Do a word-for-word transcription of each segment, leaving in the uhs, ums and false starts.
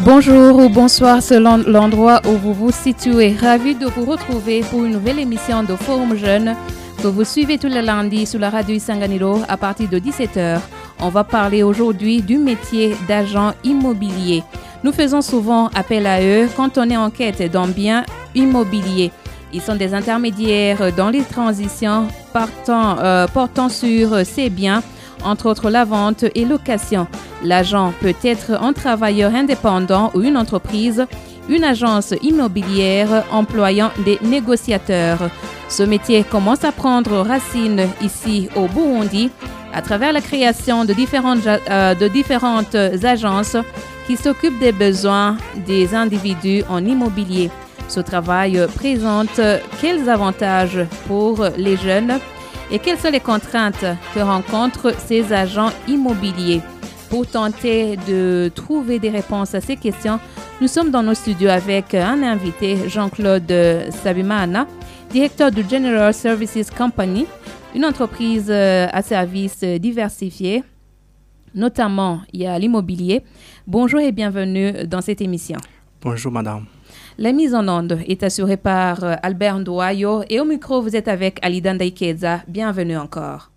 Bonjour ou bonsoir selon l'endroit où vous vous situez. Ravi de vous retrouver pour une nouvelle émission de Forum Jeune que vous suivez tous les lundis sur la radio Isanganiro à partir de dix-sept heures. On va parler aujourd'hui du métier d'agent immobilier. Nous faisons souvent appel à eux quand on est en quête d'un bien immobilier. Ils sont des intermédiaires dans les transitions partant, euh, portant sur ces biens, entre autres la vente et location. L'agent peut être un travailleur indépendant ou une entreprise, une agence immobilière employant des négociateurs. Ce métier commence à prendre racine ici au Burundi à travers la création de différentes, euh, de différentes agences qui s'occupent des besoins des individus en immobilier. Ce travail présente quels avantages pour les jeunes et quelles sont les contraintes que rencontrent ces agents immobiliers? Pour tenter de trouver des réponses à ces questions, nous sommes dans nos studios avec un invité, Jean-Claude Sabimana, directeur du General Services Company, une entreprise à services diversifiés, notamment il y a l'immobilier. Bonjour et bienvenue dans cette émission. Bonjour madame. La mise en onde est assurée par Albert Ndouayo et au micro vous êtes avec Alida Ndaikeza. Bienvenue encore.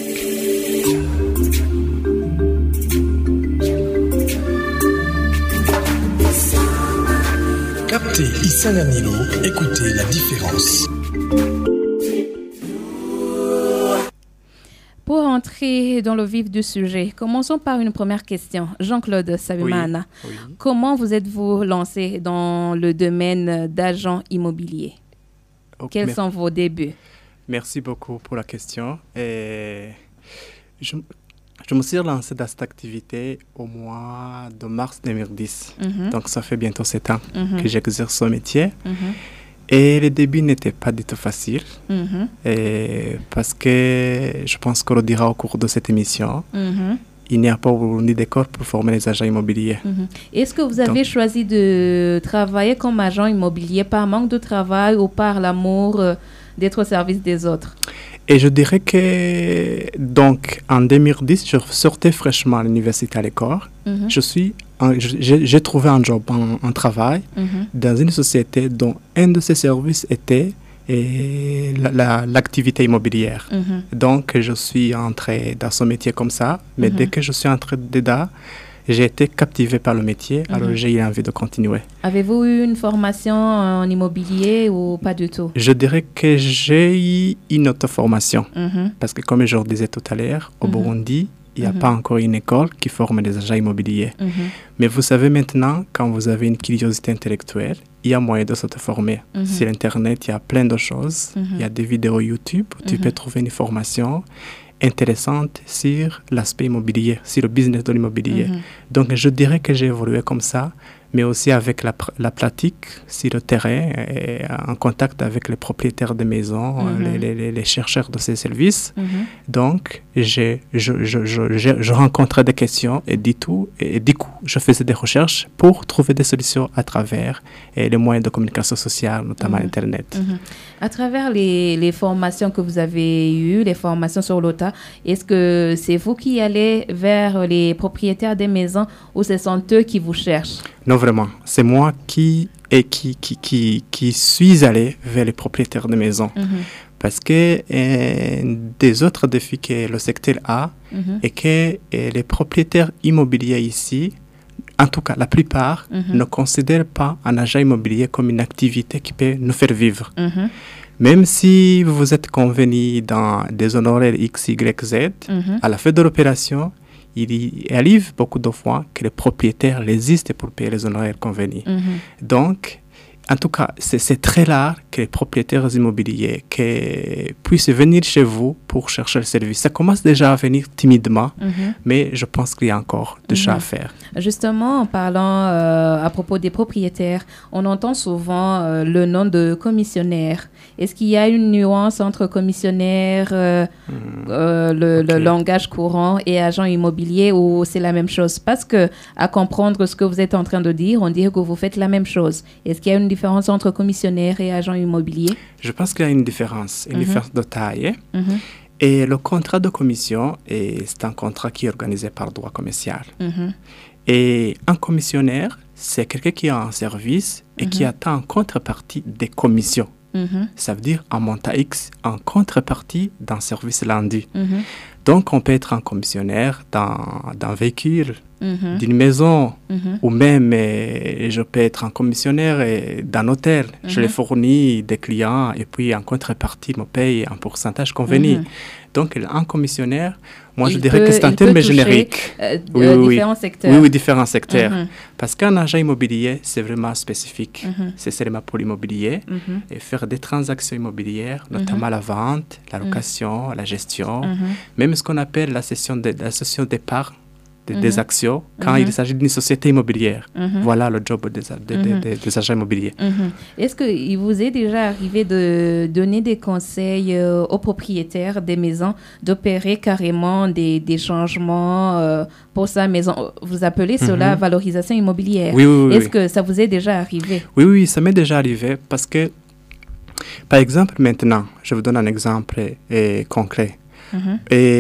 Captez Isanganiro, écoutez la différence. Pour entrer dans le vif du sujet, commençons par une première question. Jean-Claude Sabimana, oui, oui. Comment vous êtes-vous lancé dans le domaine d'agent immobilier? Okay, Quels mer- sont vos débuts? Merci beaucoup pour la question. Et je, je me suis lancé dans cette activité au mois de mars deux mille dix. Mm-hmm. Donc, ça fait bientôt sept ans mm-hmm. que j'exerce ce métier. Mm-hmm. Et le début n'était pas du tout facile, mm-hmm. et parce que je pense qu'on le dira au cours de cette émission, mm-hmm. il n'y a pas ni d'école pour former les agents immobiliers. Mm-hmm. Est-ce que vous avez donc, choisi de travailler comme agent immobilier par manque de travail ou par l'amour euh, d'être au service des autres? Et je dirais que, donc, en deux mille dix, je sortais fraîchement à l'université à l'école. Mm-hmm. Je suis J'ai, j'ai trouvé un job, un, un travail mm-hmm. dans une société dont un de ses services était et la, la, l'activité immobilière. Mm-hmm. Donc, je suis entré dans ce métier comme ça, mais mm-hmm. dès que je suis entré dedans, j'ai été captivé par le métier, mm-hmm. alors j'ai eu envie de continuer. Avez-vous eu une formation en immobilier ou pas du tout? Je dirais que j'ai eu une autre formation, mm-hmm. parce que comme je le disais tout à l'heure, au mm-hmm. Burundi, il n'y a mm-hmm. pas encore une école qui forme des agents immobiliers. Mm-hmm. Mais vous savez maintenant, quand vous avez une curiosité intellectuelle, il y a moyen de se former. Mm-hmm. Sur Internet, il y a plein de choses. Mm-hmm. Il y a des vidéos YouTube où mm-hmm. tu peux trouver une formation intéressante sur l'aspect immobilier, sur le business de l'immobilier. Mm-hmm. Donc, je dirais que j'ai évolué comme ça, mais aussi avec la, la pratique sur le terrain, et en contact avec les propriétaires de maisons, mm-hmm. les, les, les chercheurs de ces services. Mm-hmm. Donc, j'ai, je, je, je, je, je rencontrais des questions et du, tout, et du coup, je faisais des recherches pour trouver des solutions à travers et les moyens de communication sociale, notamment mm-hmm. Internet. Mm-hmm. À travers les, les formations que vous avez eues, les formations sur l'O T A, est-ce que c'est vous qui allez vers les propriétaires des maisons ou ce sont eux qui vous cherchent? Non, vraiment. C'est moi qui, et qui, qui, qui, qui suis allé vers les propriétaires de maisons. Mm-hmm. Parce que euh, des autres défis que le secteur a, mm-hmm. et que euh, les propriétaires immobiliers ici, en tout cas la plupart, mm-hmm. ne considèrent pas un agent immobilier comme une activité qui peut nous faire vivre. Mm-hmm. Même si vous êtes convenu dans des honoraires X, Y, Z, mm-hmm. à la fin de l'opération, il arrive beaucoup de fois que les propriétaires résistent pour payer les honoraires convenus. Mm-hmm. Donc, en tout cas, c'est, c'est très rare que les propriétaires immobiliers que puissent venir chez vous pour chercher le service. Ça commence déjà à venir timidement, mm-hmm. mais je pense qu'il y a encore des choses mm-hmm. à faire. Justement, en parlant euh, à propos des propriétaires, on entend souvent euh, le nom de commissionnaire. Est-ce qu'il y a une nuance entre commissionnaire, euh, mm. euh, le, okay. le langage courant, et agent immobilier, ou c'est la même chose? Parce que, à comprendre ce que vous êtes en train de dire, on dirait que vous faites la même chose. Est-ce qu'il y a une différence entre commissionnaire et agent immobilier? Je pense qu'il y a une différence, une mm-hmm. différence de taille. Mm-hmm. Et le contrat de commission, est, c'est un contrat qui est organisé par droit commercial. Mm-hmm. Et un commissionnaire, c'est quelqu'un qui a un service et Mhm. qui attend en contrepartie des commissions. Mhm. Ça veut dire un montant X en contrepartie d'un service rendu. Mhm. Donc, on peut être un commissionnaire d'un, d'un véhicule, Mhm. d'une maison, Mhm. ou même euh, je peux être un commissionnaire euh, d'un hôtel. Je Mhm. les fournis des clients et puis en contrepartie, me paye un pourcentage convenu. Mhm. Donc, un commissionnaire, moi je Il dirais peut- que c'est un il peut terme toucher, générique. euh, Oui, euh, oui, oui. différents secteurs. Oui, oui, différents secteurs. Mhm. Parce qu'un agent immobilier, c'est vraiment spécifique. Mhm. C'est seulement pour l'immobilier Mhm. et faire des transactions immobilières, notamment la vente, la location, la gestion, Mhm. même ce qu'on appelle la cession de, la cession d'épargne de- Mhm. des actions quand Mhm. il s'agit d'une société immobilière. Mhm. Voilà le job des, a- des- des- Mhm. des- des agents immobiliers. Mhm. Est-ce qu'il vous est déjà arrivé de donner des conseils euh, aux propriétaires des maisons d'opérer carrément des, des changements euh, pour sa maison? Vous appelez cela Mhm. valorisation immobilière. Oui, oui, oui. Est-ce oui. que ça vous est déjà arrivé? Oui, oui, ça m'est déjà arrivé parce que, par exemple, maintenant, je vous donne un exemple euh, concret. Mhm.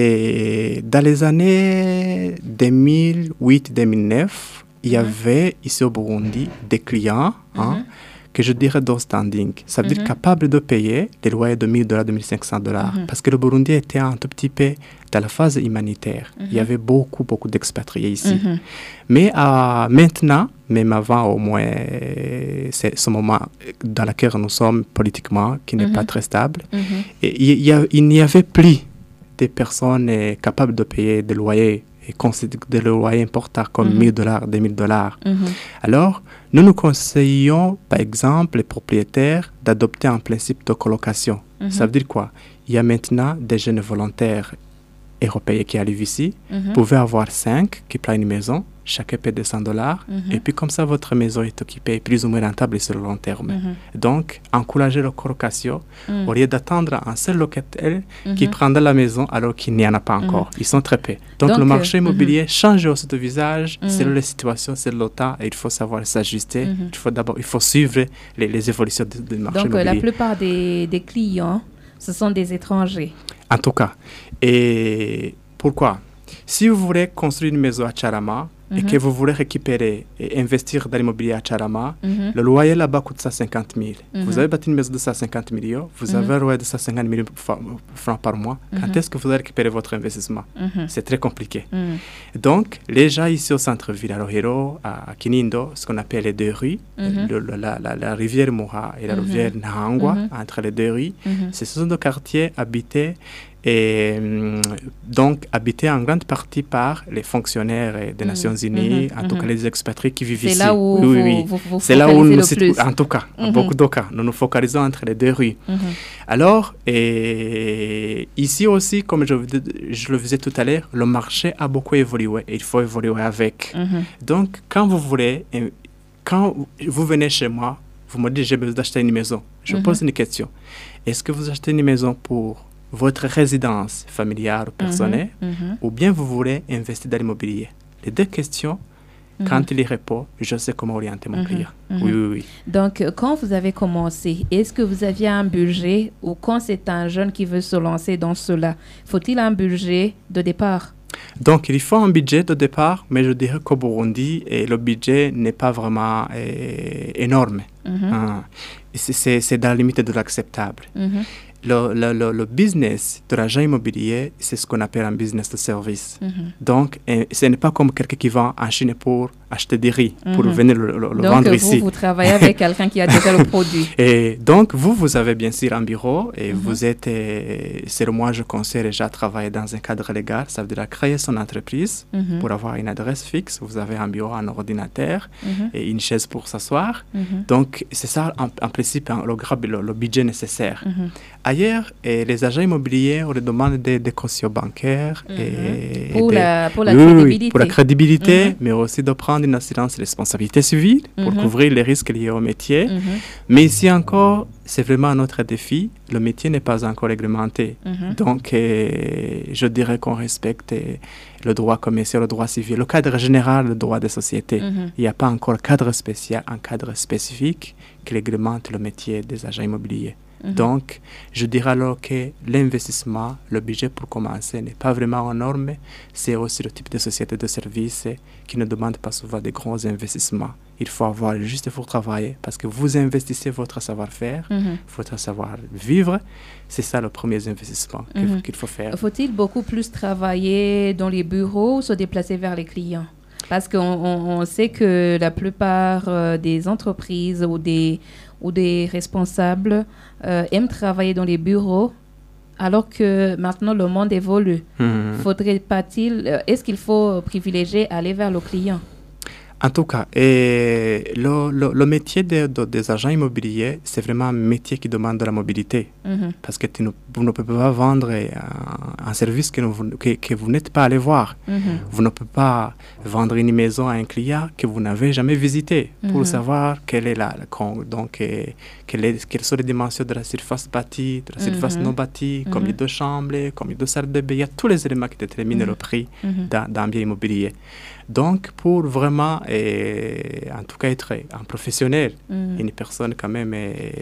Et dans les années deux mille huit deux mille neuf, il y Mhm. avait ici au Burundi des clients hein, Mhm. que je dirais d'outstanding. Ça veut Mhm. dire capables de payer des loyers de mille dollars, de mille cinq cents dollars. Mhm. Parce que le Burundi était un tout petit peu dans la phase humanitaire. Mhm. Il y avait beaucoup, beaucoup d'expatriés ici. Mhm. Mais euh, maintenant, même avant au moins euh, c'est ce moment dans lequel nous sommes politiquement, qui n'est Mhm. pas très stable, Mhm. et il, y a- il n'y avait plus de personnes euh, capables de payer des loyers, et considé- des loyers importants comme Mhm. mille dollars, deux mille dollars. Mhm. Alors, nous nous conseillons, par exemple, les propriétaires d'adopter un principe de colocation. Mhm. Ça veut dire quoi? Il y a maintenant des jeunes volontaires européens qui arrivent ici. Mhm. Vous pouvez avoir cinq qui prennent une maison, chacun paie deux cents dollars, Mhm. et puis comme ça, votre maison est occupée plus ou moins rentable sur le long terme. Mhm. Donc, encourager la colocation Mhm. au lieu d'attendre un seul locataire qui Mhm. prendra la maison alors qu'il n'y en a pas encore. Ils sont très peu. Donc, Donc, le euh, marché immobilier change aussi de visage Mhm. selon les situations, selon le temps, et il faut savoir s'ajuster. Mhm. Il faut d'abord, il faut suivre les, les évolutions du, du marché Donc, euh, la immobilier. plupart des, des clients, ce sont des étrangers. En tout cas. Et pourquoi? Si vous voulez construire une maison à Charama et Mhm. que vous voulez récupérer et investir dans l'immobilier à Charama, Mhm. le loyer là-bas coûte cent cinquante mille. Mhm. Vous avez bâti une maison de cent cinquante millions, vous Mhm. avez un loyer de cent cinquante mille fa- francs par mois. Quand Mhm. est-ce que vous allez récupérer votre investissement? Mhm. C'est très compliqué. Mhm. Donc, les gens ici au centre-ville, à Rohiro, à Kinindo, ce qu'on appelle les deux rues, Mhm. le- le- la, la- la rivière Moura et la Mhm. rivière Nahangwa, Mhm. entre les deux rues, Mhm. ce sont des quartiers habités et hum, donc habités en grande partie par les fonctionnaires euh, des Mhm. Nations Unies, Mhm. en tout Mhm. cas les expatriés qui vivent C'est ici. là où Oui, oui, vous, oui. vous, vous C'est là où focalisez nous, le situ- plus. en tout cas, en Mhm. beaucoup de cas, nous nous focalisons entre les deux rues. Mhm. Alors, et ici aussi, comme je, je le disais tout à l'heure, le marché a beaucoup évolué et il faut évoluer avec. Mhm. Donc, quand vous voulez, euh, quand vous venez chez moi, vous me dites j'ai besoin d'acheter une maison. Je Mhm. pose une question. Est-ce que vous achetez une maison pour votre résidence familiale ou personnelle Mhm. ou bien vous voulez investir dans l'immobilier? Les deux questions, Mhm. quand il y répond, je sais comment orienter mon Mhm. client. Mhm. Oui, oui, oui. Donc, euh, quand vous avez commencé, est-ce que vous aviez un budget ou quand c'est un jeune qui veut se lancer dans cela, faut-il un budget de départ? Donc, il faut un budget de départ, mais je dirais qu'au Burundi, eh, le budget n'est pas vraiment eh, énorme. Mhm. Hein. C'est- C'est c'est dans la limite de l'acceptable. Mhm. Le, le, le, le business de l'agent immobilier, c'est ce qu'on appelle un business de service. Mhm. Donc, eh, ce n'est pas comme quelqu'un qui va en Chine pour acheter des riz, pour Mhm. venir le, le- le Donc, vendre vous, ici. vous travaillez avec quelqu'un qui a déjà le produit. Et donc, vous, vous avez bien sûr un bureau et Mhm. vous êtes, euh, c'est le moi, je conseille déjà à travailler dans un cadre légal. Ça veut dire à créer son entreprise Mhm. pour avoir une adresse fixe. Vous avez un bureau, un ordinateur Mhm. et une chaise pour s'asseoir. Mhm. Donc, c'est ça, en, en principe, hein, le, grab- le, le budget nécessaire. Mhm. Ailleurs, eh, les agents immobiliers, on leur demande des, des cautions bancaires. Mhm. Et, Pour des- la- pour la Oui, oui, oui, crédibilité. pour la crédibilité, Mhm. mais aussi de prendre une assurance responsabilité civile pour Mhm. couvrir les risques liés au métier. Mhm. Mais ici encore, c'est vraiment un autre défi. Le métier n'est pas encore réglementé. Mhm. Donc, euh, je dirais qu'on respecte euh, le droit commercial, le droit civil, le cadre général, le droit des sociétés. Mhm. Il n'y a pas encore un cadre spécial, un cadre spécifique qui réglemente le métier des agents immobiliers. Mm-hmm. Donc, je dirais alors que l'investissement, le budget pour commencer n'est pas vraiment en norme. C'est aussi le type de société de services qui ne demande pas souvent de grands investissements. Il faut avoir juste pour travailler parce que vous investissez votre savoir-faire, mm-hmm. votre savoir-vivre. C'est ça le premier investissement mm-hmm. qu'il faut faire. Faut-il beaucoup plus travailler dans les bureaux ou se déplacer vers les clients? Parce qu'on on, on sait que la plupart euh, des entreprises ou des, ou des responsables euh, aiment travailler dans les bureaux, alors que maintenant le monde évolue. Mm-hmm. Faudrait pas-il, euh, est-ce qu'il faut privilégier aller vers le client? En tout cas, et le, le, le métier de, de, des agents immobiliers, c'est vraiment un métier qui demande de la mobilité. Mm-hmm. Parce que tu ne, vous ne pouvez pas vendre un, un service que, vous, que, que vous n'êtes pas allé voir. Mm-hmm. Vous ne pouvez pas vendre une maison à un client que vous n'avez jamais visité mm-hmm. pour savoir quelle est la, la, donc, et, quelle est, quelles sont les dimensions de la surface bâtie, de la surface mm-hmm. non bâtie, mm-hmm. combien de chambres, combien de salles de bain. Il y a tous les éléments qui déterminent mm-hmm. le prix mm-hmm. d'un, d'un bien immobilier. Donc, pour vraiment, et, en tout cas, être un professionnel, mm. une personne quand même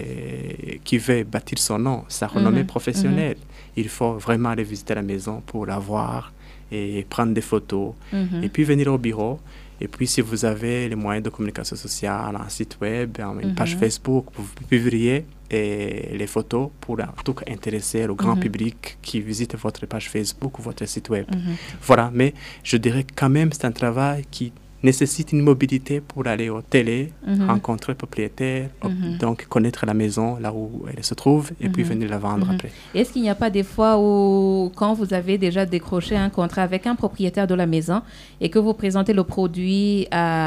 et, qui veut bâtir son nom, sa renommée mm-hmm. professionnelle, mm-hmm. il faut vraiment aller visiter la maison pour la voir et prendre des photos, mm-hmm. et puis venir au bureau. Et puis, si vous avez les moyens de communication sociale, un site web, une mm-hmm. page Facebook, vous publiez et les photos pour en tout cas intéresser le grand mm-hmm. public qui visite votre page Facebook ou votre site web. Mm-hmm. Voilà, mais je dirais quand même c'est un travail qui nécessite une mobilité pour aller au télé, mm-hmm. rencontrer le propriétaire, mm-hmm. donc connaître la maison là où elle se trouve et mm-hmm. puis venir la vendre mm-hmm. après. Est-ce qu'il n'y a pas des fois où, quand vous avez déjà décroché un contrat avec un propriétaire de la maison et que vous présentez le produit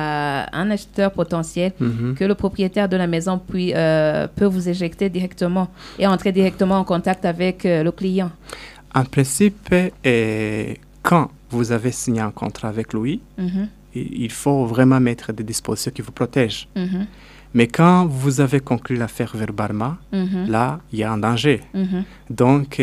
à un acheteur potentiel, mm-hmm. que le propriétaire de la maison puis, euh, peut vous éjecter directement et entrer directement en contact avec euh, le client? En principe, eh, quand vous avez signé un contrat avec lui, mm-hmm. il faut vraiment mettre des dispositions qui vous protègent. Mm-hmm. Mais quand vous avez conclu l'affaire verbalement, mm-hmm. là, il y a un danger. Mm-hmm. Donc,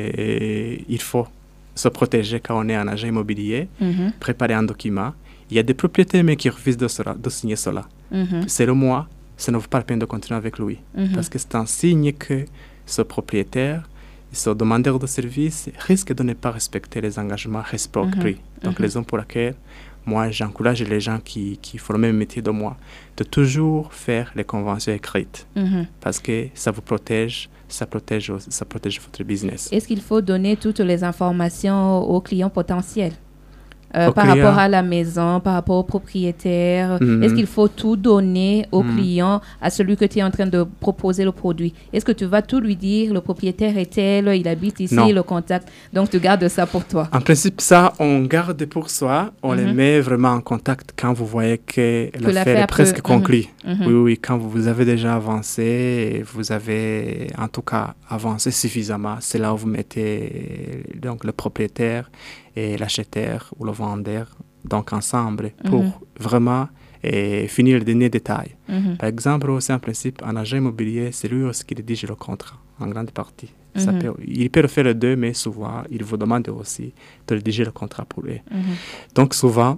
euh, il faut se protéger quand on est un agent immobilier, mm-hmm. préparer un document. Il y a des propriétaires mais qui refusent de, cela, de signer cela. Mm-hmm. Selon moi, ça ne vaut pas la peine de continuer avec lui. Mm-hmm. Parce que c'est un signe que ce propriétaire, ce demandeur de service, risque de ne pas respecter les engagements réciproques pris. Mm-hmm. Donc, mm-hmm. raison pour laquelle moi, j'encourage les gens qui, qui font le même métier de moi de toujours faire les conventions écrites mm-hmm. parce que ça vous protège, ça protège, ça protège votre business. Est-ce qu'il faut donner toutes les informations aux clients potentiels euh, par client. rapport à la maison, par rapport au propriétaire? Mm-hmm. Est-ce qu'il faut tout donner au mm-hmm. client, à celui que tu es en train de proposer le produit? Est-ce que tu vas tout lui dire, le propriétaire est tel, il habite ici, non. le contact, donc tu gardes ça pour toi? En principe, ça, on garde pour soi, on mm-hmm. les met vraiment en contact quand vous voyez que, que l'affaire, l'affaire est presque peut... conclue. Mm-hmm. Oui, oui, quand vous avez déjà avancé, vous avez en tout cas avancé suffisamment, c'est là où vous mettez donc, le propriétaire et l'acheteur ou le vendeur donc ensemble pour mm-hmm. vraiment et finir les derniers détails. Mm-hmm. Par exemple, aussi en principe, un agent immobilier, c'est lui aussi qui rédige le contrat en grande partie. Mm-hmm. Ça peut, il peut le faire les deux, mais souvent, il vous demande aussi de rédiger le contrat pour lui. Mm-hmm. Donc souvent,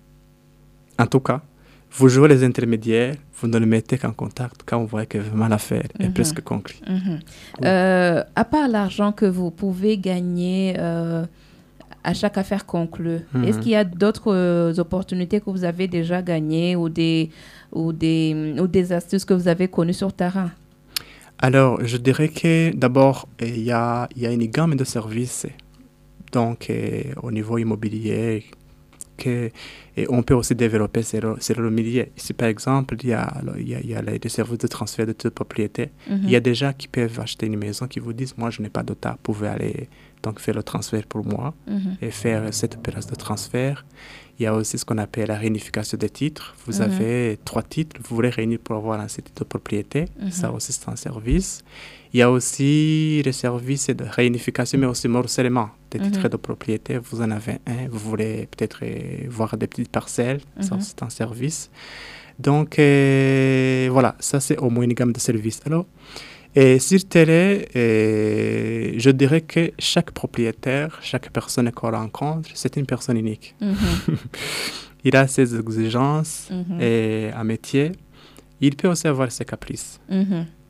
en tout cas, vous jouez les intermédiaires, vous ne le mettez qu'en contact quand vous voyez que vraiment l'affaire mm-hmm. est presque conclue. Mm-hmm. Oui. Euh, à part l'argent que vous pouvez gagner euh, à chaque affaire conclue, mm-hmm. est-ce qu'il y a d'autres euh, opportunités que vous avez déjà gagnées ou des, ou, des, ou des astuces que vous avez connues sur terrain? Alors, je dirais que d'abord, il y a, y a une gamme de services donc, euh, au niveau immobilier que, et on peut aussi développer sur, sur le milieu. Ici, par exemple, il y a, y a, y a les services de transfert de toute propriété. Mm-hmm. Il y a des gens qui peuvent acheter une maison qui vous disent « Moi, je n'ai pas de tas, vous pouvez aller donc, faire le transfert pour moi mm-hmm. et faire cette opération de transfert. » Il y a aussi ce qu'on appelle la réunification des titres. Vous mm-hmm. avez trois titres, vous voulez réunir pour avoir un titre de propriété. Mm-hmm. Ça aussi, c'est un service. Il y a aussi les services de réunification, mais aussi morcellement des titres mm-hmm. de propriété. Vous en avez un, vous voulez peut-être euh, voir des petites parcelles. Mm-hmm. Ça, c'est un service. Donc, euh, voilà, ça, c'est au moins une gamme de services. Alors, et sur télé, euh, je dirais que chaque propriétaire, chaque personne qu'on rencontre, c'est une personne unique. Mm-hmm. Il a ses exigences mm-hmm. et un métier. Il peut aussi avoir ses caprices. Mm-hmm.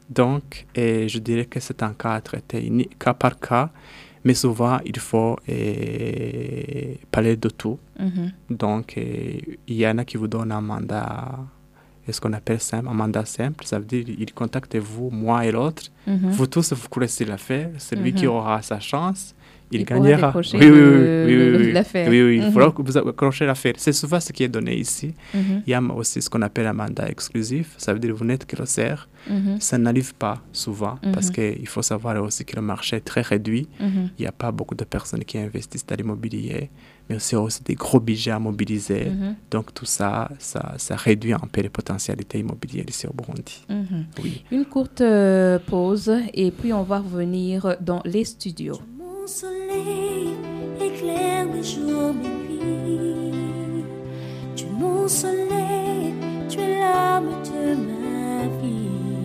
Donc, et je dirais que c'est un cas à traiter uni- cas par cas, mais souvent, il faut et, parler de tout. Mhm. Donc, et, il y en a qui vous donnent un mandat, ce qu'on appelle simple, un mandat simple. Ça veut dire qu'ils contactent vous, moi et l'autre. Mhm. Vous tous, vous connaissez l'affaire. Celui Mhm. qui aura sa chance, il, Il pourra gagnera. décrocher Oui, oui, le- oui, oui, le- oui. l'affaire. Oui, oui, il Mhm. faudra que vous accrochez l'affaire. C'est souvent ce qui est donné ici. Mhm. Il y a aussi ce qu'on appelle un mandat exclusif. Ça veut dire que vous n'êtes que le serre. Mhm. Ça n'arrive pas souvent Mhm. parce qu'il faut savoir aussi que le marché est très réduit. Mhm. Il n'y a pas beaucoup de personnes qui investissent dans l'immobilier, mais aussi, aussi des gros budgets à mobiliser. Mhm. Donc tout ça, ça, ça réduit un peu les potentialités immobilières ici au Burundi. Mhm. Oui. Une courte euh, pause et puis on va revenir dans les studios. Mon soleil éclaire mes jours, mes nuits. Tu es mon soleil, tu es l'âme de ma vie.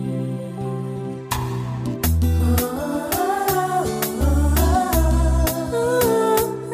Oh, oh, oh, oh,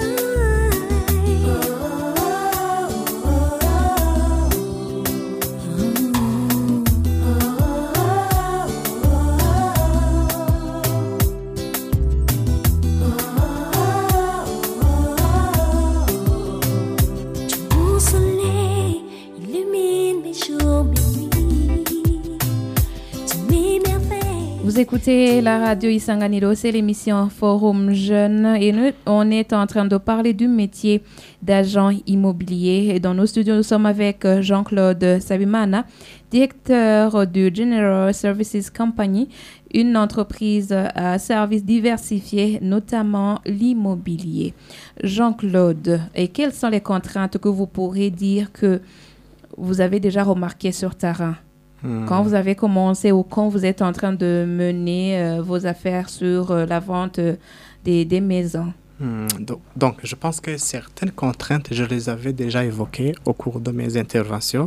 Mon soleil illumine mes jours, mes nuits. Tu m'émerveilles. Vous écoutez la radio Isanganiro, c'est l'émission Forum Jeune et nous, on est en train de parler du métier d'agent immobilier. Et dans nos studios, nous sommes avec euh, Jean-Claude Sabimana, directeur du General Services Company, une entreprise à services diversifiés, notamment l'immobilier. Jean-Claude, et quelles sont les contraintes que vous pourrez dire que vous avez déjà remarquées sur terrain? Hmm. Quand vous avez commencé ou quand vous êtes en train de mener euh, vos affaires sur euh, la vente euh, des, des maisons. Hmm. Donc, donc, je pense que certaines contraintes, je les avais déjà évoquées au cours de mes interventions.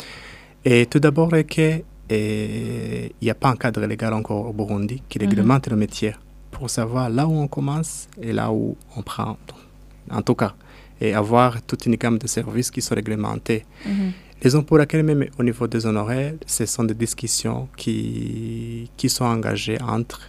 Et tout d'abord, que il n'y a pas un cadre légal encore au Burundi qui réglemente le métier pour savoir là où on commence et là où on prend, en tout cas, et avoir toute une gamme de services qui sont réglementés. Mhm. Raison pour laquelle même au niveau des honoraires, ce sont des discussions qui, qui sont engagées entre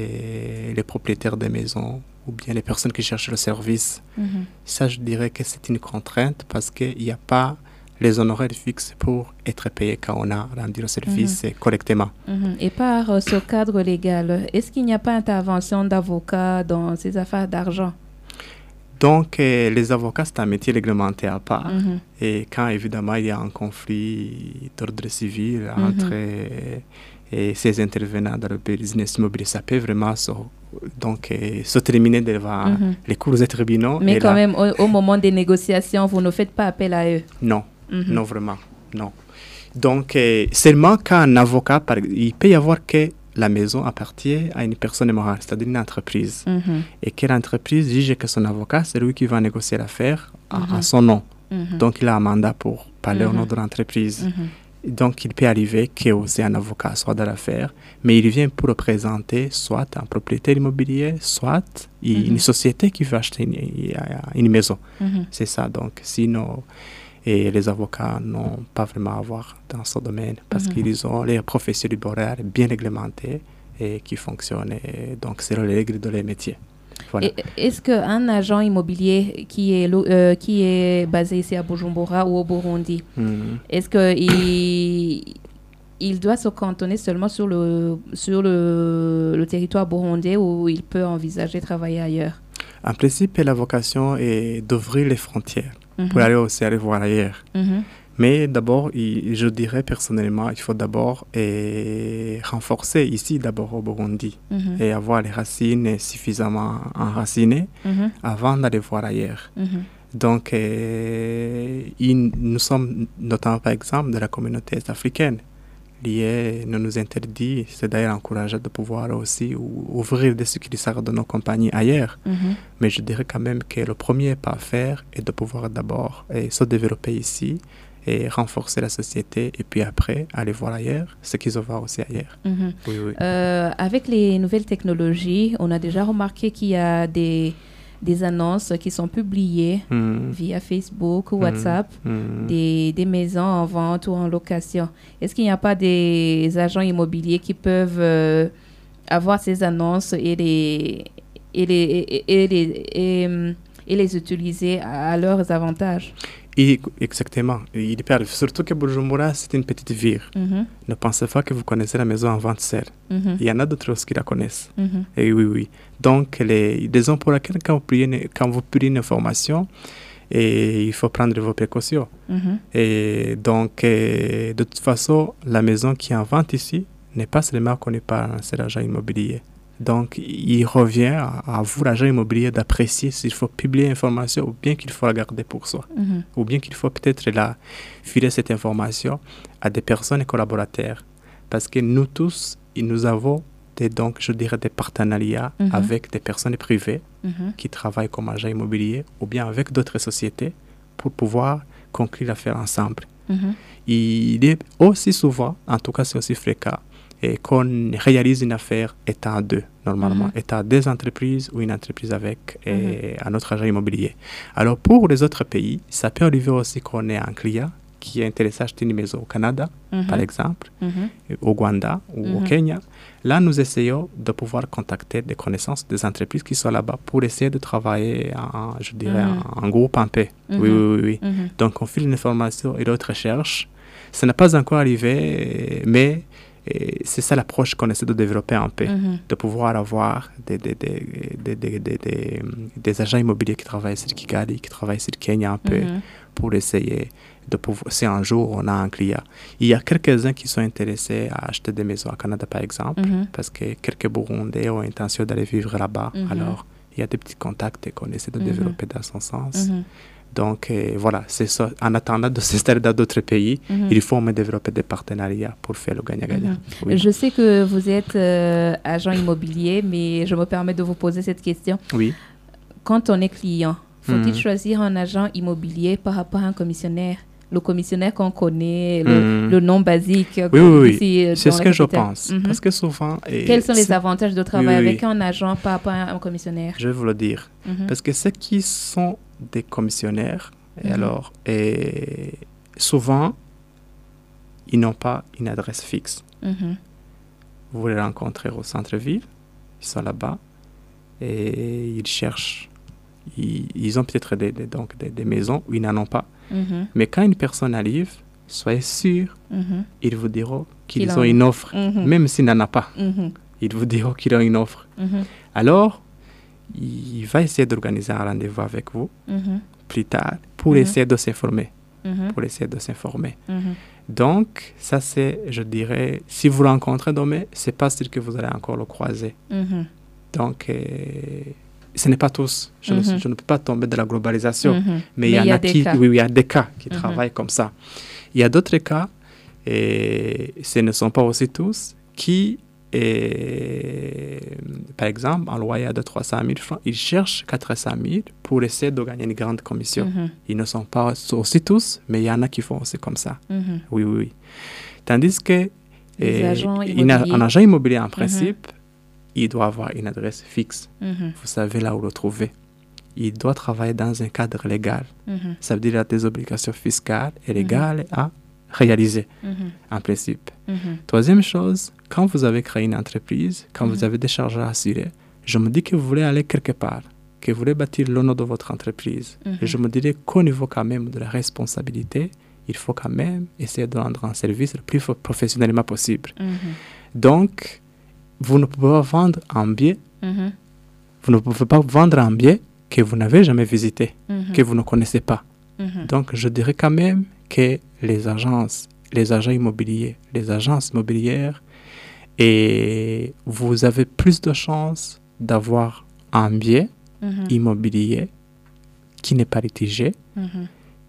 et les propriétaires des maisons ou bien les personnes qui cherchent le service. Mhm. Ça, je dirais que c'est une contrainte parce qu'il n'y a pas les honoraires fixes pour être payés quand on a rendu le service Mhm. correctement. Mhm. Et par euh, ce cadre légal, est-ce qu'il n'y a pas d'intervention d'avocat dans ces affaires d'argent? Donc, euh, les avocats, c'est un métier réglementé à part. Mhm. Et quand, évidemment, il y a un conflit d'ordre civil Mhm. entre euh, et ces intervenants dans le business immobilier, ça peut vraiment se, donc, euh, se terminer devant Mhm. les cours et tribunaux. Mais et quand là, même, au, au moment des négociations, vous ne faites pas appel à eux. Non, Mhm. non, vraiment, non. Donc, euh, seulement quand un avocat, par, il peut y avoir que la maison appartient à une personne morale, c'est-à-dire une entreprise. Mhm. Et que l'entreprise juge que son avocat, c'est lui qui va négocier l'affaire à, Mhm. à son nom. Mhm. Donc, il a un mandat pour parler au Mhm. nom de l'entreprise. Mhm. Donc, il peut arriver que un avocat soit dans l'affaire, mais il vient pour représenter soit un propriétaire immobilier, soit une Mhm. société qui veut acheter une, une maison. Mhm. C'est ça. Donc, sinon, et les avocats n'ont pas vraiment à voir dans ce domaine parce Mhm. qu'ils ont les professions libérales bien réglementées et qui fonctionnent. Et donc, c'est les règles de les métiers. Voilà. Et est-ce qu'un agent immobilier qui est, lo- euh, qui est basé ici à Bujumbura ou au Burundi, Mhm. est-ce qu'il il doit se cantonner seulement sur le, sur le, le territoire burundais ou il peut envisager travailler ailleurs? En principe, la vocation est d'ouvrir les frontières Mhm. pour aller aussi aller voir ailleurs. Mhm. Mais d'abord, il- je dirais personnellement, il faut d'abord eh, renforcer ici, d'abord au Burundi, Mhm. et avoir les racines suffisamment enracinées Mhm. avant d'aller voir ailleurs. Mhm. Donc, eh, il- nous sommes notamment, par exemple, de la communauté africaine. L'I E ne nous interdit, c'est d'ailleurs encourageant de pouvoir aussi ou- ouvrir des succursales de nos compagnies ailleurs. Mhm. Mais je dirais quand même que le premier pas à faire est de pouvoir d'abord eh, se développer ici et renforcer la société et puis après aller voir ailleurs ce qu'ils vont voir aussi ailleurs. Mhm. Oui, oui. Euh, avec les nouvelles technologies, on a déjà remarqué qu'il y a des, des annonces qui sont publiées Mm. via Facebook ou WhatsApp, Mm. des, des maisons en vente ou en location. Est-ce qu'il n'y a pas des agents immobiliers qui peuvent euh, avoir ces annonces et les, et les, et, et les, et, hum, et les utiliser à, à leurs avantages? Et, exactement. Il y perd. Surtout que Bujumbura, c'est une petite ville. Mhm, Ne pensez pas que vous connaissez la maison en vente seule. mhm, Il y en a d'autres aussi qui la connaissent. mhm, Et oui, oui. Donc, les raisons pour lesquelles quand vous prenez une, quand vous prenez une information, et il faut prendre vos précautions. mhm, Et donc, euh, de toute façon, la maison qui est en vente ici n'est pas seulement connue par un seul agent immobilier. Donc, il revient à, à vous, l'agent immobilier, d'apprécier s'il faut publier l'information ou bien qu'il faut la garder pour soi. mhm, Ou bien qu'il faut peut-être la filer cette information à des personnes et collaborateurs. Parce que nous tous, nous avons des, donc, je dirais, des partenariats Mhm. avec des personnes privées mhm, qui travaillent comme agents immobiliers ou bien avec d'autres sociétés pour pouvoir conclure l'affaire ensemble. mhm, Il est aussi souvent, en tout cas c'est aussi fréquent, et qu'on réalise une affaire étant à deux, normalement, Mhm. étant deux entreprises ou une entreprise avec et un autre agent immobilier. Alors pour les autres pays, ça peut arriver aussi qu'on ait un client qui est intéressé à acheter une maison au Canada, mhm, par exemple, mhm, au Ouganda ou au Mhm. Kenya. Là, nous essayons de pouvoir contacter des connaissances des entreprises qui sont là-bas pour essayer de travailler en, je dirais, Mhm. en, en groupe en paix. Mhm. Oui, oui, oui. oui. mhm, Donc, on file une information et l'autre recherche. Ce n'est pas encore arrivé, mais eh, c'est ça l'approche qu'on essaie de développer en paix, mhm, de pouvoir avoir des, des, des, des, des, des, des, des agents immobiliers qui travaillent sur Kigali, qui travaillent sur Kenya un peu, mhm, pour essayer de pouvoir, si un jour on a un client. Il y a quelques-uns qui sont intéressés à acheter des maisons au Canada, par exemple, mhm. parce que quelques Burundais ont intention d'aller vivre là-bas. Mhm. Alors, il y a des petits contacts qu'on essaie de Mhm. développer dans son sens. Mhm. Donc, euh, voilà, c'est ça. En attendant de s'installer dans d'autres pays, Mhm. il faut me développer des partenariats pour faire le gagnant-gagnant. Mhm. Oui. Je sais que vous êtes euh, agent immobilier, mais je me permets de vous poser cette question. Oui. Quand on est client, faut-il Mhm. choisir un agent immobilier par rapport à un commissionnaire? Le commissionnaire qu'on connaît, le, Mhm. le nom basique. Oui, oui, oui. ici, euh, C'est dans ce la que je capitale. pense. Mhm. Parce que souvent... et Quels sont les c'est- avantages de travailler oui, oui. avec un agent par rapport à un commissionnaire? Je vais vous le dire. Mhm. Parce que ceux qui sont des commissionnaires, et Mhm. alors, et souvent, ils n'ont pas une adresse fixe. Mhm. Vous les rencontrez au centre-ville, ils sont là-bas, et ils cherchent. Ils, ils ont peut-être des, des- donc des, des maisons où ils n'en ont pas. Mhm. Mais quand une personne arrive, soyez sûr, Mhm. ils vous diront qu'ils Qu'il ont en- une offre, Mhm. même s'ils n'en ont pas. Mhm. Ils vous diront qu'ils ont une offre. Mhm. Alors, il va essayer d'organiser un rendez-vous avec vous Mhm. plus tard pour Mhm. essayer de s'informer. Mhm. Pour essayer de s'informer. Mhm. Donc, ça c'est, je dirais, si vous le rencontrez demain, c'est pas sûr que vous allez encore le croiser. Mhm. Donc, euh, ce n'est pas tous. Je, Mhm. ne, je ne peux pas tomber de la globalisation. Mhm. Mais il y en a, des qui, cas. oui, il y a des cas qui Mhm. travaillent comme ça. Il y a d'autres cas, et ce ne sont pas aussi tous, qui, et, par exemple, en loyer de trois cent mille francs, ils cherchent quatre cent mille pour essayer de gagner une grande commission. Mhm. Ils ne sont pas aussi tous, mais il y en a qui font aussi comme ça. Mhm. Oui, oui, oui. Tandis que Les euh, agents une- immobiliers. un agent immobilier, en principe, il doit avoir une adresse fixe. Mhm. Vous savez là où le trouver. Il doit travailler dans un cadre légal. Mhm. Ça veut dire qu'il a des obligations fiscales et légales à réaliser, Mhm. en principe. Mhm. Troisième chose, quand vous avez créé une entreprise, quand vous Mhm. avez des charges à assurer, je me dis que vous voulez aller quelque part, que vous voulez bâtir le nom de votre entreprise. Mhm. Et je me dirais qu'au niveau quand même de la responsabilité, il faut quand même essayer de rendre un service le plus fo- professionnellement possible. Mhm. Donc, vous ne pouvez pas vendre un bien, Mhm. vous ne pouvez pas vendre un bien que vous n'avez jamais visité, Mhm. que vous ne connaissez pas. Mhm. Donc, je dirais quand même que les agences, les agents immobiliers, les agences immobilières, et vous avez plus de chances d'avoir un bien Mhm. immobilier qui n'est pas litigé Mhm.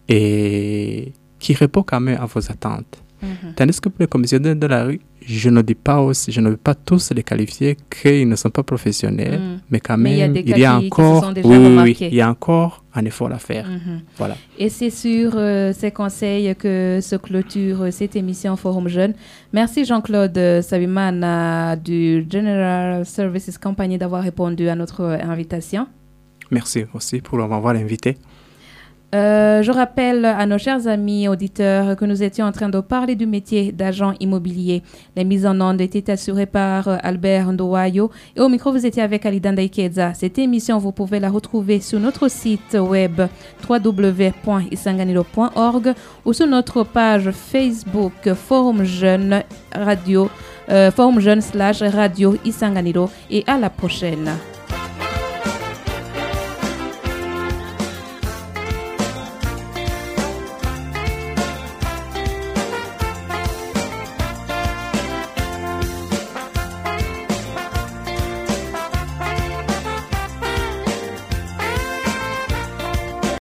et qui répond quand même à vos attentes. Mhm. Tandis que pour les commissionnaires de la rue, je ne dis pas aussi, je ne veux pas tous les qualifier qu'ils ne sont pas professionnels, Mhm. mais quand Mais il y a même, des il y a, cas qui- qui se encore, sont déjà oui, oui, oui, remarqués. il y a encore un effort à faire. Mhm. Voilà. Et c'est sur euh, ces conseils que se clôture euh, cette émission Forum Jeune. Merci Jean-Claude euh, Sabimana du General Services Company d'avoir répondu à notre euh, invitation. Merci aussi pour m'avoir invité. Euh, je rappelle à nos chers amis auditeurs que nous étions en train de parler du métier d'agent immobilier. La mise en onde était assurée par euh, Albert Ndowayo et au micro vous étiez avec Alida Ndaikeza. Cette émission, vous pouvez la retrouver sur notre site web w w w point isanganiro point org ou sur notre page Facebook Forum Jeune Radio, euh, Forum Jeune slash Radio Isanganiro, et à la prochaine.